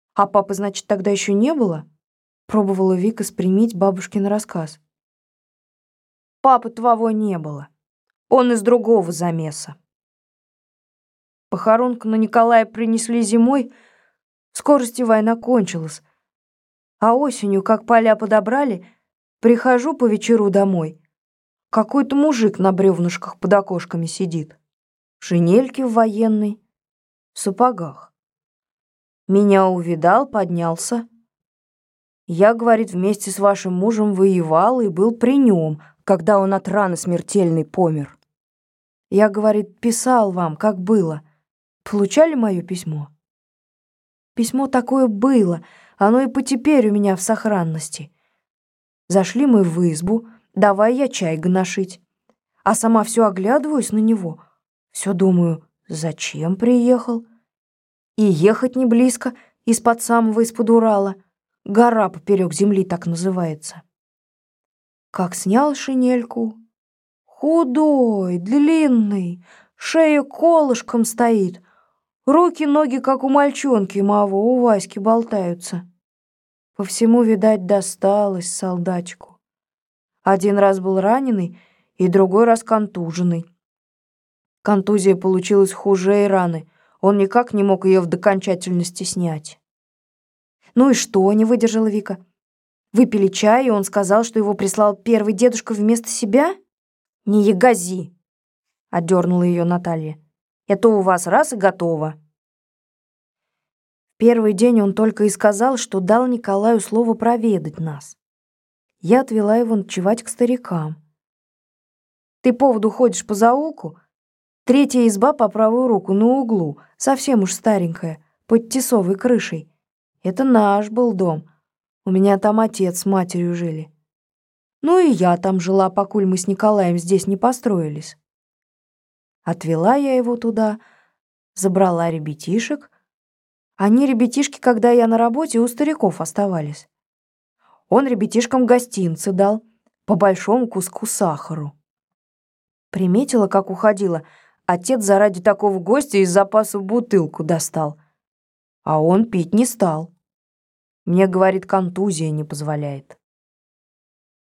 А папы, значит, тогда еще не было? Пробовала Вика спрямить бабушкин рассказ. Папы твоего не было. Он из другого замеса. Похоронку на Николая принесли зимой, в скорости война кончилась. А осенью, как поля подобрали, прихожу по вечеру домой. Какой-то мужик на бревнышках под окошками сидит. В шинельке в военной, в сапогах. Меня увидал, поднялся. Я, говорит, вместе с вашим мужем воевал и был при нем, когда он от раны смертельной помер. Я, говорит, писал вам, как было. Получали мое письмо? Письмо такое было, оно и потеперь у меня в сохранности. Зашли мы в избу, давай я чай гоношить. А сама все оглядываюсь на него, все думаю, зачем приехал? И ехать не близко, из-под из-под Урала. Гора поперек земли так называется. Как снял шинельку, худой, длинный, шея колышком стоит, руки, ноги, как у мальчонки моего, у Васьки болтаются. По всему, видать, досталось солдатику. Один раз был раненый, и другой раз контуженный. Контузия получилась хуже раны. Он никак не мог ее в докончательности снять. «Ну и что?» — не выдержала Вика. «Выпили чай, и он сказал, что его прислал первый дедушка вместо себя?» «Не ягози!» — отдернула ее Наталья. «Это у вас раз и готово». В первый день он только и сказал, что дал Николаю слово проведать нас. Я отвела его ночевать к старикам. «Ты поводу ходишь по заулку? Третья изба по правую руку, на углу, совсем уж старенькая, под тесовой крышей. Это наш был дом. У меня там отец с матерью жили. Ну и я там жила, покуль мы с Николаем здесь не построились». Отвела я его туда, забрала ребятишек. Они, ребятишки, когда я на работе, у стариков оставались. Он ребятишкам гостинцы дал, по большому куску сахару. Приметила, как уходила. Отец заради такого гостя из запаса бутылку достал. А он пить не стал. Мне, говорит, контузия не позволяет.